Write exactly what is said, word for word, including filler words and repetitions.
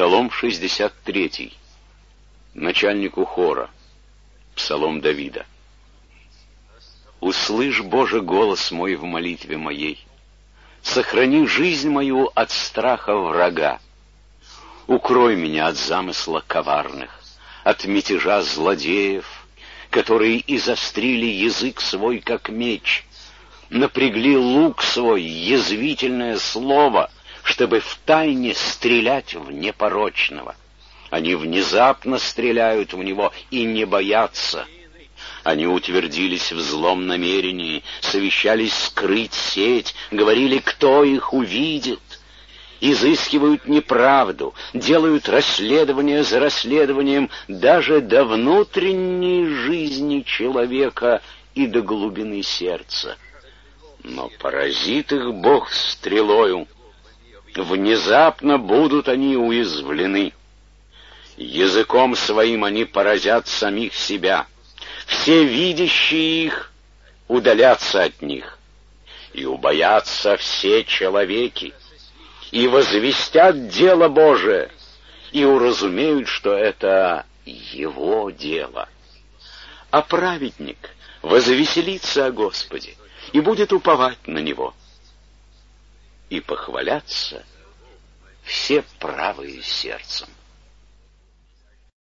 Псалом шестьдесят третий. Начальнику хора. Псалом Давида. «Услышь, Боже, голос мой в молитве моей. Сохрани жизнь мою от страха врага. Укрой меня от замысла коварных, от мятежа злодеев, которые изострили язык свой, как меч, напрягли лук свой, язвительное слово, чтобы втайне стрелять в непорочного. Они внезапно стреляют в него и не боятся. Они утвердились в злом намерении, совещались скрыть сеть, говорили, кто их увидит. Изыскивают неправду, делают расследование за расследованием даже до внутренней жизни человека и до глубины сердца. Но поразит их Бог стрелою. Внезапно будут они уязвлены. Языком своим они поразят самих себя. Все видящие их удалятся от них. И убоятся все человеки, и возвестят дело Божие, и уразумеют, что это его дело. А праведник возвеселится о Господе и будет уповать на Него. И похвалятся все правые сердцем.